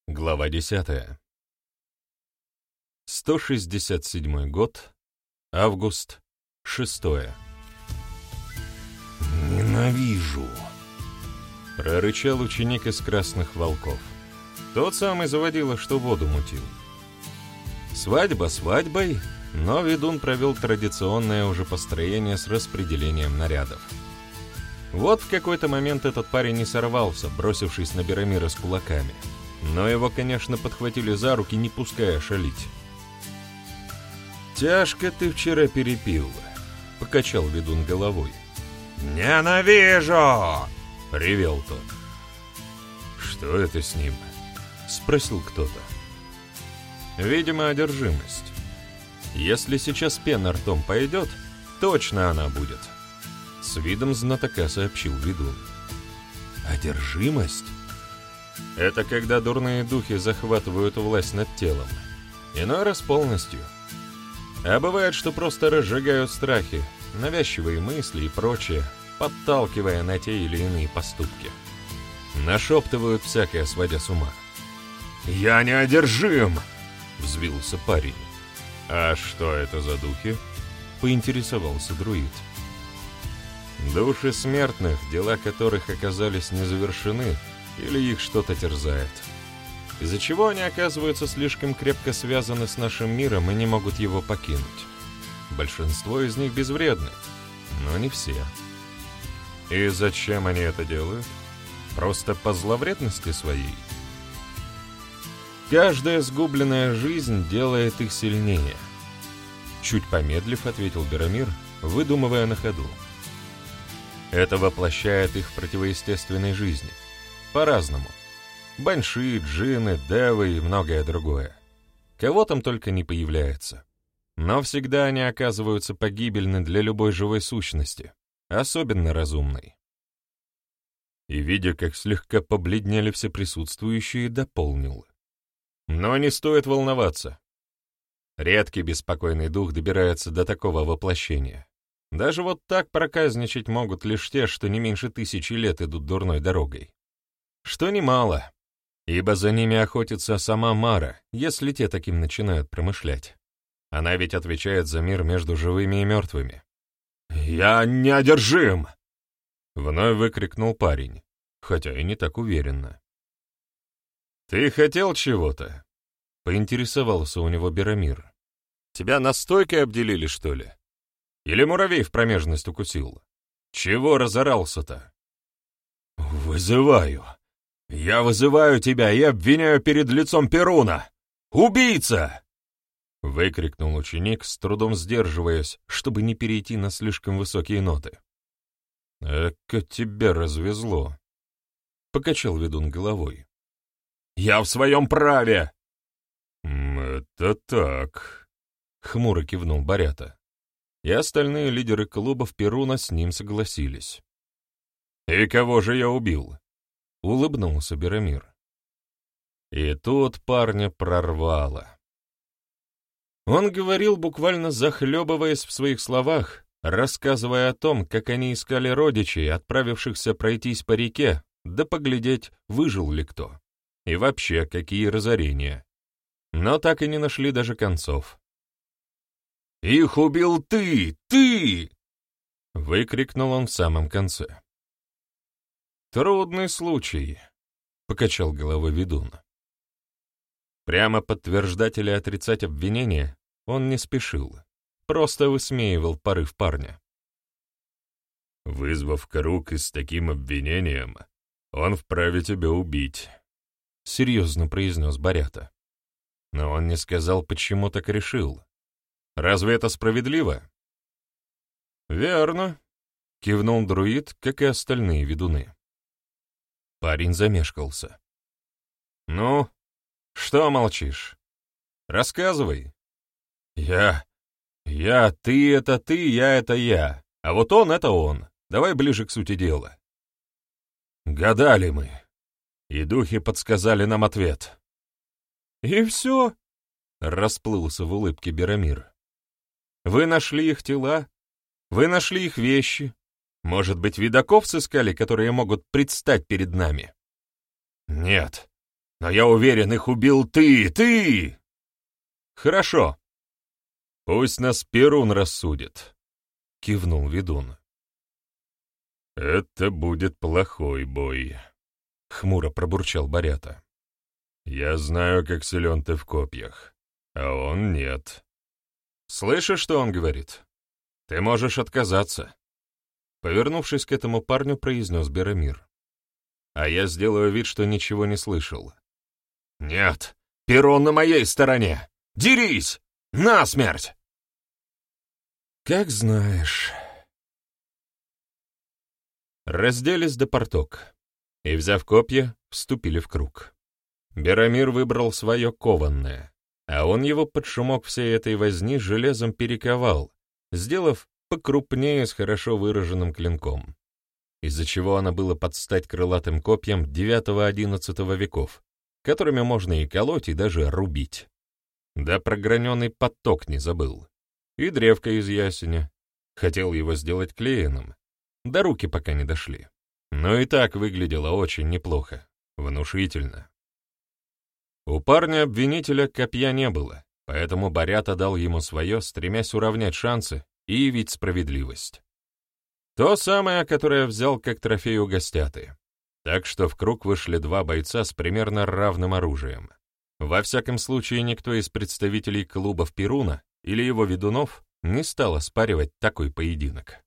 Глава 10. 167 год, август, 6. «Ненавижу!» — прорычал ученик из Красных Волков. Тот самый заводила, что воду мутил. Свадьба свадьбой, но ведун провел традиционное уже построение с распределением нарядов. Вот в какой-то момент этот парень не сорвался, бросившись на Беромира с кулаками. Но его, конечно, подхватили за руки, не пуская шалить. «Тяжко ты вчера перепил», — покачал ведун головой. «Ненавижу!» — ревел тот. «Что это с ним?» — спросил кто-то. «Видимо, одержимость. Если сейчас пена ртом пойдет, точно она будет», — с видом знатока сообщил ведун. «Одержимость? Это когда дурные духи захватывают власть над телом. Иной раз полностью. А бывает, что просто разжигают страхи, навязчивые мысли и прочее, подталкивая на те или иные поступки. Нашептывают всякое, сводя с ума». «Я не одержим!» — взвился парень. «А что это за духи?» — поинтересовался друид. «Души смертных, дела которых оказались не завершены, или их что-то терзает. Из-за чего они оказываются слишком крепко связаны с нашим миром и не могут его покинуть. Большинство из них безвредны, но не все. И зачем они это делают? Просто по зловредности своей? Каждая сгубленная жизнь делает их сильнее. Чуть помедлив, ответил Беромир, выдумывая на ходу. Это воплощает их в противоестественной жизни. По-разному. Банши, джинны, девы и многое другое. Кого там только не появляется. Но всегда они оказываются погибельны для любой живой сущности, особенно разумной. И, видя, как слегка побледнели все присутствующие, дополнил. Но не стоит волноваться. Редкий беспокойный дух добирается до такого воплощения. Даже вот так проказничать могут лишь те, что не меньше 1000 лет идут дурной дорогой. Что немало, ибо за ними охотится сама Мара, если те таким начинают промышлять. Она ведь отвечает за мир между живыми и мертвыми. «Я неодержим!» — вновь выкрикнул парень, хотя и не так уверенно. «Ты хотел чего-то?» — поинтересовался у него Беромир. «Тебя настойкой обделили, что ли? Или муравей в промежность укусил? Чего разорался-то?» «Вызываю! Я вызываю тебя и обвиняю перед лицом Перуна! Убийца!» — выкрикнул ученик, с трудом сдерживаясь, чтобы не перейти на слишком высокие ноты. «Эка тебя развезло!» — покачал ведун головой. «Я в своем праве!» «Это так», — хмуро кивнул Борята. И остальные лидеры клубов Перуна с ним согласились. «И кого же я убил?» — улыбнулся Беромир. И тут парня прорвало. Он говорил, буквально захлебываясь в своих словах, рассказывая о том, как они искали родичей, отправившихся пройтись по реке, да поглядеть, выжил ли кто. И вообще, какие разорения. Но так и не нашли даже концов. «Их убил ты! Ты!» — выкрикнул он в самом конце. «Трудный случай», — покачал головой ведун. Прямо подтверждать или отрицать обвинение он не спешил, просто высмеивал порыв парня. «Вызвав круг и с таким обвинением, он вправе тебя убить», — серьезно произнес Борята. Но он не сказал, почему так решил. Разве это справедливо? «Верно», — кивнул друид, как и остальные ведуны. Парень замешкался. «Ну, что молчишь? Рассказывай». Ты — это ты, я — это я, а вот он — это он. Давай ближе к сути дела». «Гадали мы, и духи подсказали нам ответ». «И все?» — расплылся в улыбке Беромир. «Вы нашли их тела? Вы нашли их вещи? Может быть, видоков сыскали, которые могут предстать перед нами?» «Нет, Но я уверен, их убил ты! Хорошо. Пусть нас Перун рассудит, кивнул ведун. Это будет плохой бой, хмуро пробурчал Борята. Я знаю, как силен ты в копьях, а он нет. Слышишь, что он говорит? Ты можешь отказаться. Повернувшись к этому парню, произнес Беромир. А я сделаю вид, что ничего не слышал. «Нет, Перун на моей стороне! Дерись! Насмерть!» «Как знаешь». Разделись до порток и, взяв копья, вступили в круг. Беромир выбрал свое кованное, а он его под шумок всей этой возни железом перековал, сделав покрупнее с хорошо выраженным клинком, из-за чего оно было под стать крылатым копьям IX-XI веков, которыми можно и колоть, и даже рубить. Да про граненый поток не забыл. И древко из ясеня. Хотел его сделать клееным, да руки пока не дошли. Но и так выглядело очень неплохо, внушительно. У парня-обвинителя копья не было, поэтому Борята дал ему свое, стремясь уравнять шансы и явить справедливость. То самое, которое взял как трофей у гостяты. Так что в круг вышли два бойца с примерно равным оружием. Во всяком случае, никто из представителей клубов Перуна или его ведунов не стал оспаривать такой поединок.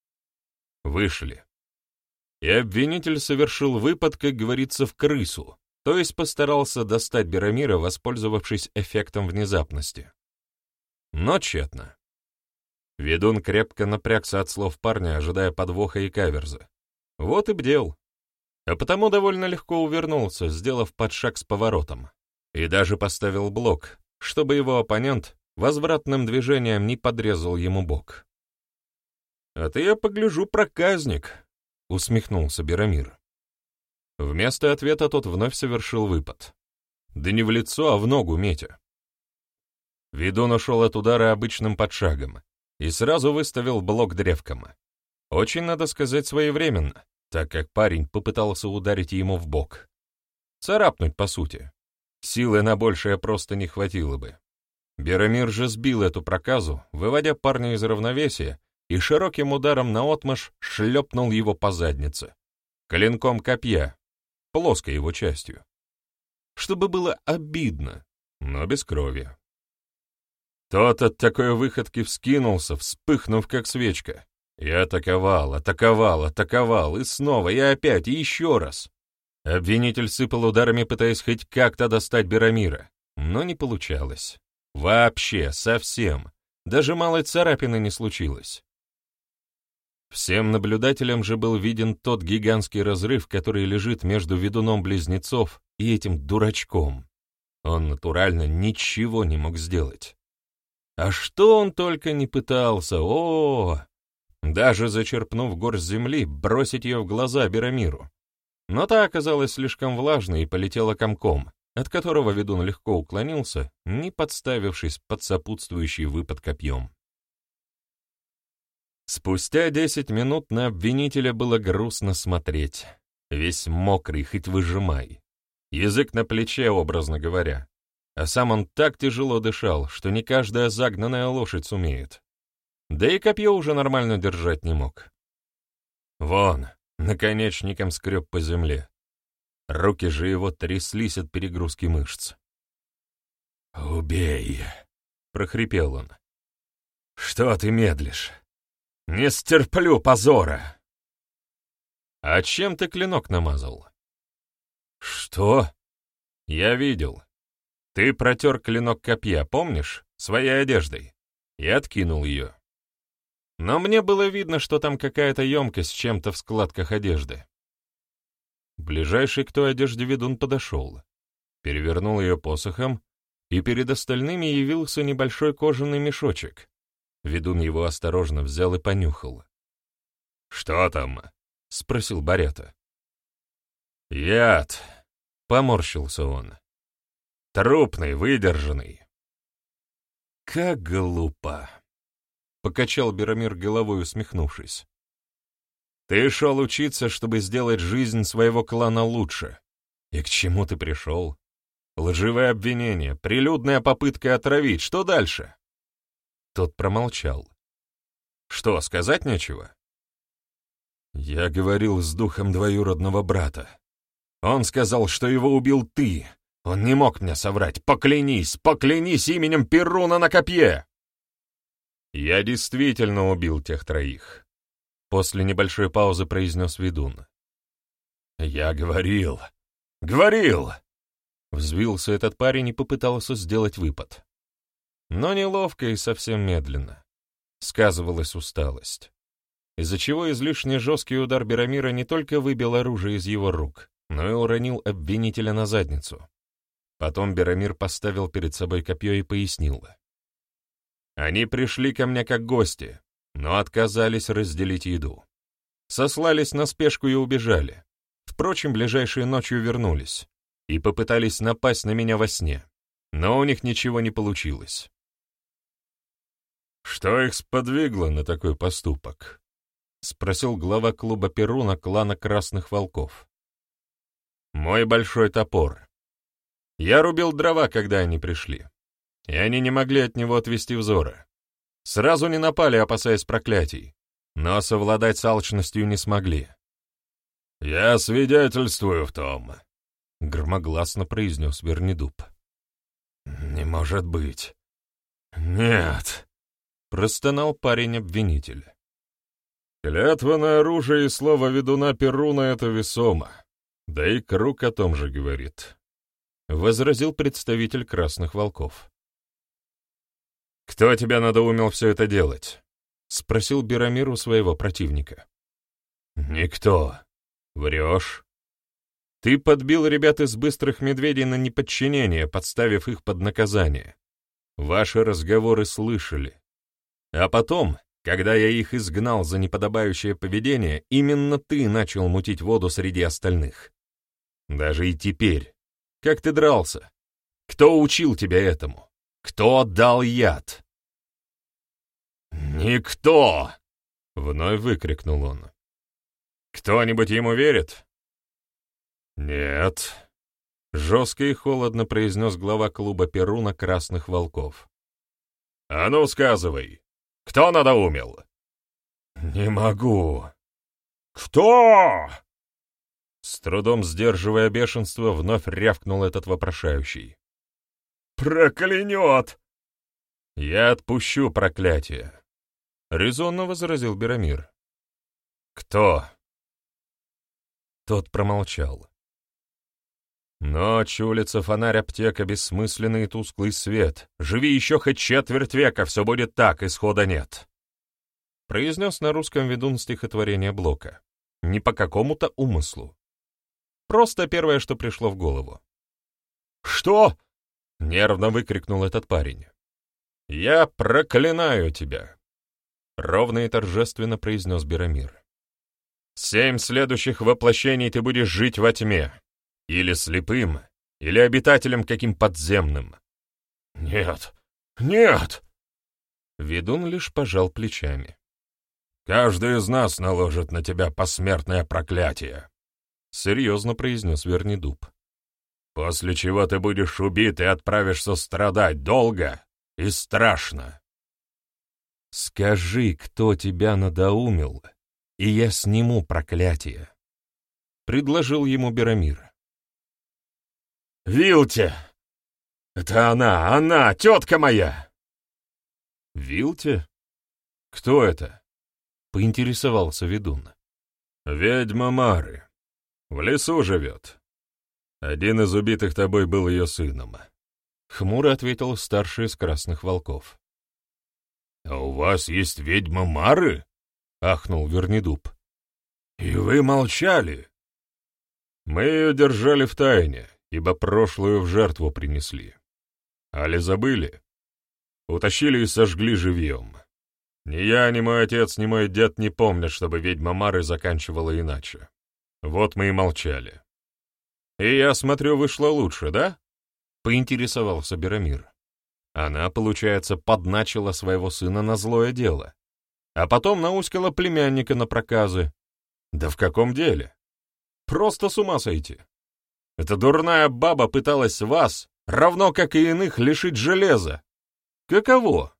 Вышли. И обвинитель совершил выпад, как говорится, в крысу, то есть постарался достать Беромира, воспользовавшись эффектом внезапности. Но тщетно. Ведун крепко напрягся от слов парня, ожидая подвоха и каверза. Вот и бдел. А потому довольно легко увернулся, сделав подшаг с поворотом. И даже поставил блок, чтобы его оппонент возвратным движением не подрезал ему бок. «А ты, я погляжу, проказник», — усмехнулся Беромир. Вместо ответа тот вновь совершил выпад. Да не в лицо, а в ногу метя. Ведун ушел от удара обычным подшагом и сразу выставил блок древком. Очень, надо сказать, своевременно, так как парень попытался ударить ему в бок. Царапнуть, по сути. Силы на большее просто не хватило бы. Беромир же сбил эту проказу, выводя парня из равновесия, и широким ударом наотмашь шлепнул его по заднице. Клинком копья, плоской его частью. Чтобы было обидно, но без крови. Тот от такой выходки вскинулся, вспыхнув как свечка. И атаковал, и снова, и опять, и еще раз. Обвинитель сыпал ударами, пытаясь хоть как-то достать Беромира, но не получалось. Вообще, совсем. Даже малой царапины не случилось. Всем наблюдателям же был виден тот гигантский разрыв, который лежит между ведуном близнецов и этим дурачком. Он натурально ничего не мог сделать. А что он только не пытался, даже зачерпнув горсть земли, бросить ее в глаза Беромиру. Но та оказалась слишком влажной и полетела комком, от которого ведун легко уклонился, не подставившись под сопутствующий выпад копьем. Спустя 10 минут на обвинителя было грустно смотреть. Весь мокрый, хоть выжимай. Язык на плече, образно говоря. А сам он так тяжело дышал, что не каждая загнанная лошадь сумеет. Да и копье уже нормально держать не мог. Вон, наконечником скреб по земле. Руки же его тряслись от перегрузки мышц. «Убей!» — прохрипел он. «Что ты медлишь? Не стерплю позора!» «А чем ты клинок намазал?» «Что?» «Я видел. Ты протер клинок копья, помнишь, своей одеждой, и откинул ее. Но мне было видно, что там какая-то емкость с чем-то в складках одежды». Ближайший к той одежде ведун подошел, перевернул ее посохом, и перед остальными явился небольшой кожаный мешочек. Ведун его осторожно взял и понюхал. «Что там?» — спросил Борята. «Яд», — поморщился он. «Трупный, выдержанный». «Как глупо!» — покачал Беромир головой, усмехнувшись. «Ты шел учиться, чтобы сделать жизнь своего клана лучше. И к чему ты пришел? Лживое обвинение, прилюдная попытка отравить. Что дальше?» Тот промолчал. «Что, сказать нечего?» «Я говорил с духом двоюродного брата. Он сказал, что его убил ты. Он не мог мне соврать. Поклянись, поклянись именем Перуна на копье!» «Я действительно убил тех троих», — после небольшой паузы произнес ведун. «Я говорил! Взвился этот парень и попытался сделать выпад. Но неловко и совсем медленно. Сказывалась усталость, из-за чего излишне жесткий удар Берамира не только выбил оружие из его рук, но и уронил обвинителя на задницу. Потом Берамир поставил перед собой копье и пояснил. «Они пришли ко мне как гости, но отказались разделить еду. Сослались на спешку и убежали. Впрочем, ближайшей ночью вернулись и попытались напасть на меня во сне, но у них ничего не получилось». «Что их сподвигло на такой поступок?» — спросил глава клуба Перуна клана Красных Волков. «Мой большой топор. Я рубил дрова, когда они пришли, и они не могли от него отвести взора. Сразу не напали, опасаясь проклятий, но совладать с алчностью не смогли». «Я свидетельствую в том», — громогласно произнес Вернидуб. «Не может быть. Нет», — простонал парень-обвинитель. «Клятва на оружие и слово ведуна Перуна — это весомо. Да и круг о том же говорит», — возразил представитель Красных Волков. «Кто тебя надоумил все это делать?» — спросил Берамир у своего противника. «Никто. Врешь. Ты подбил ребят из Быстрых Медведей на неподчинение, подставив их под наказание. Ваши разговоры слышали. А потом, когда я их изгнал за неподобающее поведение, именно ты начал мутить воду среди остальных. Даже и теперь. Как ты дрался? Кто учил тебя этому? Кто дал яд?» «Никто!» — вновь выкрикнул он. «Кто-нибудь ему верит?» «Нет», — жестко и холодно произнес глава клуба Перуна Красных Волков. «А ну, сказывай, кто надоумил?» «Не могу». «Кто?» С трудом сдерживая бешенство, вновь рявкнул этот вопрошающий. «Проклянет!» «Я отпущу проклятие», — резонно возразил Берамир. «Кто?» Тот промолчал. «Ночь, улица, фонарь, аптека, бессмысленный и тусклый свет. Живи еще хоть четверть века, все будет так, исхода нет», — произнес на русском ведун стихотворение Блока. Не по какому-то умыслу. Просто первое, что пришло в голову. «Что?» — нервно выкрикнул этот парень. «Я проклинаю тебя», — ровно и торжественно произнес Берамир. 7 следующих воплощений ты будешь жить во тьме. Или слепым, или обитателем каким подземным. «Нет, нет!» Ведун лишь пожал плечами. «Каждый из нас наложит на тебя посмертное проклятие», — серьезно произнес Вернидуб. «После чего ты будешь убит и отправишься страдать долго и страшно». «Скажи, кто тебя надоумил, и я сниму проклятие», — предложил ему Берамир. «Вилте! Это она, тетка моя!» «Вилте? Кто это?» — поинтересовался ведун. «Ведьма Мары. В лесу живет. Один из убитых тобой был ее сыном», — хмуро ответил старший из Красных Волков. «А у вас есть ведьма Мары?» — ахнул Вернидуб. «И вы молчали?» «Мы ее держали в тайне, ибо прошлую в жертву принесли. Али забыли? Утащили и сожгли живьем. Ни я, ни мой отец, ни мой дед не помнят, чтобы ведьма Мары заканчивала иначе. Вот мы и молчали. И я смотрю, вышло лучше, да?» — поинтересовался Берамир. Она, получается, подначила своего сына на злое дело, а потом науськала племянника на проказы. Да в каком деле? Просто с ума сойти. Эта дурная баба пыталась вас, равно как и иных, лишить железа. Каково?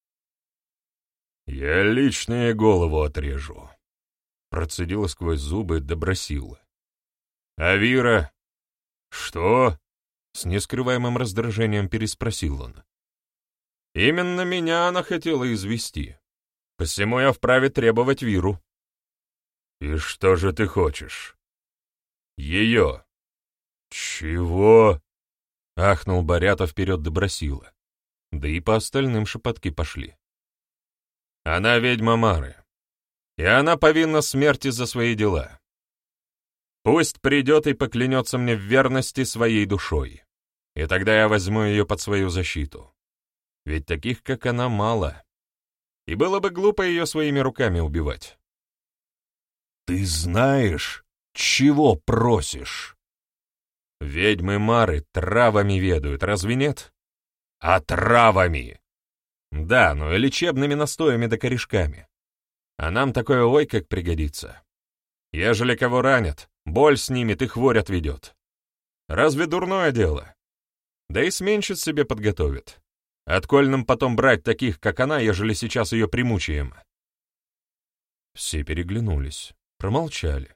Я лично ей голову отрежу, процедила сквозь зубы Добросила. А Вира? Что? С нескрываемым раздражением переспросил он. Именно меня она хотела извести. Посему я вправе требовать Виру. И что же ты хочешь? Ее. Чего? Ахнул Борята вперед Добросила. Да и по остальным шепотки пошли. Она ведьма Мары, и она повинна смерти за свои дела. Пусть придет и поклянется мне в верности своей душой, и тогда я возьму ее под свою защиту. Ведь таких, как она, мало, и было бы глупо ее своими руками убивать. Ты знаешь, чего просишь? Ведьмы Мары травами ведают, разве нет? А травами! Да, но и лечебными настоями да корешками. А нам такое ой как пригодится. Ежели кого ранят, боль снимет и хворь отведет. Разве дурное дело? Да и сменщиц себе подготовит. Отколь нам потом брать таких, как она, ежели сейчас ее примучаем? Все переглянулись, промолчали.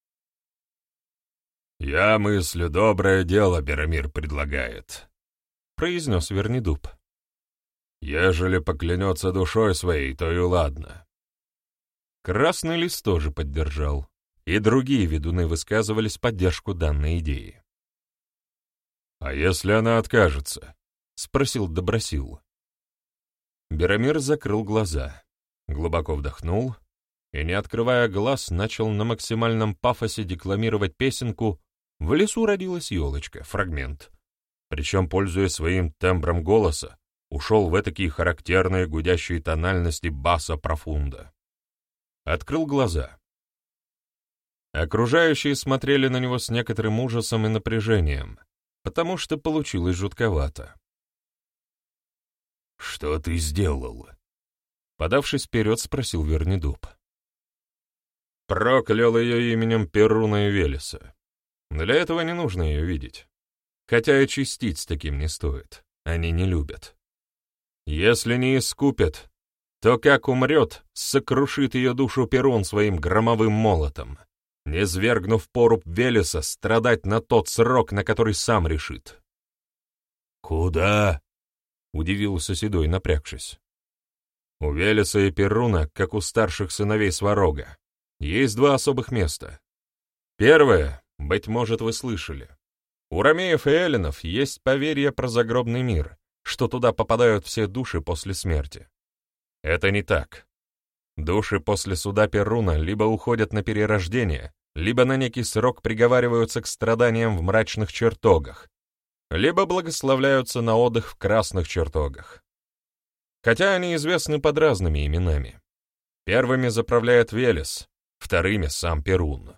«Я мыслю, доброе дело Беромир предлагает», — произнес Вернидуб. «Ежели поклянется душой своей, то и ладно». Красный лист тоже поддержал, и другие ведуны высказывались в поддержку данной идеи. «А если она откажется?» — спросил Добросил. Беромир закрыл глаза, глубоко вдохнул и, не открывая глаз, начал на максимальном пафосе декламировать песенку «В лесу родилась елочка», фрагмент. Причем, пользуясь своим тембром голоса, ушел в этакие характерные гудящие тональности баса профунда. Открыл глаза. Окружающие смотрели на него с некоторым ужасом и напряжением, потому что получилось жутковато. «Что ты сделал?» Подавшись вперед, спросил Вернидуб. Проклял ее именем Перуна и Велеса. Для этого не нужно ее видеть. Хотя и чистить с таким не стоит. Они не любят. Если не искупят, то как умрет, сокрушит ее душу Перун своим громовым молотом, низвергнув поруб Велеса страдать на тот срок, на который сам решит. «Куда?» — удивился Седой, напрягшись. У Велеса и Перуна, как у старших сыновей Сварога, есть два особых места. Первое, быть может, вы слышали. У ромеев и эллинов есть поверье про загробный мир, что туда попадают все души после смерти. Это не так. Души после суда Перуна либо уходят на перерождение, либо на некий срок приговариваются к страданиям в мрачных чертогах, либо благословляются на отдых в красных чертогах. Хотя они известны под разными именами. Первыми заправляет Велес, вторыми — сам Перун.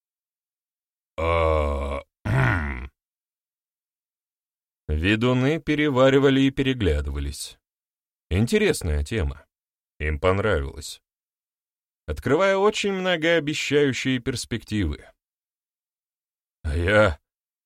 Ведуны переваривали и переглядывались. Интересная тема. Им понравилось. Открывая очень многообещающие перспективы. «А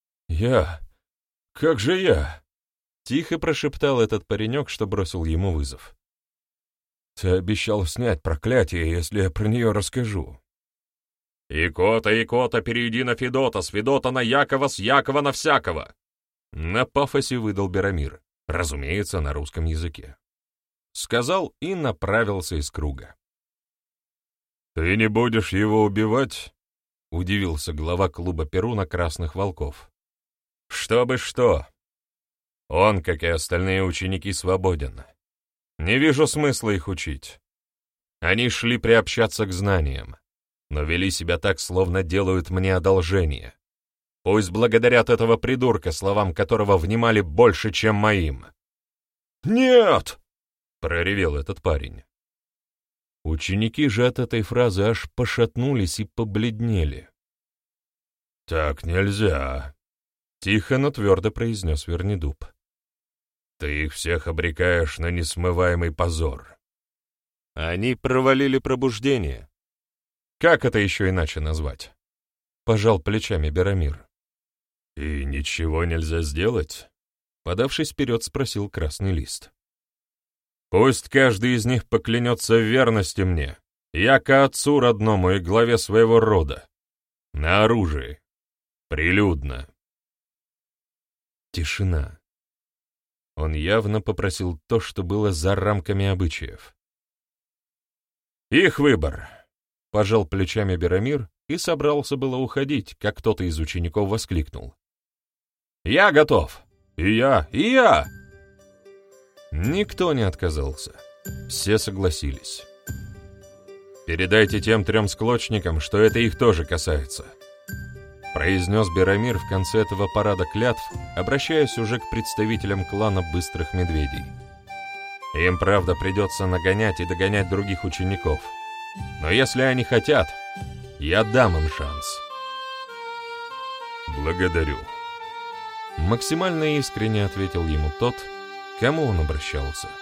как же я?» — тихо прошептал этот паренек, что бросил ему вызов. «Ты обещал снять проклятие, если я про нее расскажу». «Икота, перейди на Федота, с Федота на Якова, с Якова на всякого!» На пафосе выдал Беромир, разумеется, на русском языке. Сказал и направился из круга. «Ты не будешь его убивать?» — удивился глава клуба Перуна Красных Волков. «Чтобы что? Он, как и остальные ученики, свободен. Не вижу смысла их учить. Они шли приобщаться к знаниям, но вели себя так, словно делают мне одолжение. Пусть благодарят этого придурка, словам которого внимали больше, чем моим». «Нет!» — проревел этот парень. Ученики же от этой фразы аж пошатнулись и побледнели. «Так нельзя», — тихо, но твердо произнес Вернидуб. «Ты их всех обрекаешь на несмываемый позор». Они провалили пробуждение. Как это еще иначе назвать? Пожал плечами Беромир. «И ничего нельзя сделать?» — подавшись вперед, спросил Красный Лист. «Пусть каждый из них поклянется в верности мне, яко отцу родному и главе своего рода. На оружии. Прилюдно». Тишина. Он явно попросил то, что было за рамками обычаев. «Их выбор», — пожал плечами Берамир и собрался было уходить, как кто-то из учеников воскликнул. «Я готов! И я, и я!» Никто не отказался. Все согласились. «Передайте тем 3 склочникам, что это их тоже касается», — произнес Берамир в конце этого парада клятв, обращаясь уже к представителям клана Быстрых Медведей. «Им, правда, придется нагонять и догонять других учеников. Но если они хотят, я дам им шанс». «Благодарю», — максимально искренне ответил ему тот, к кому он обращался.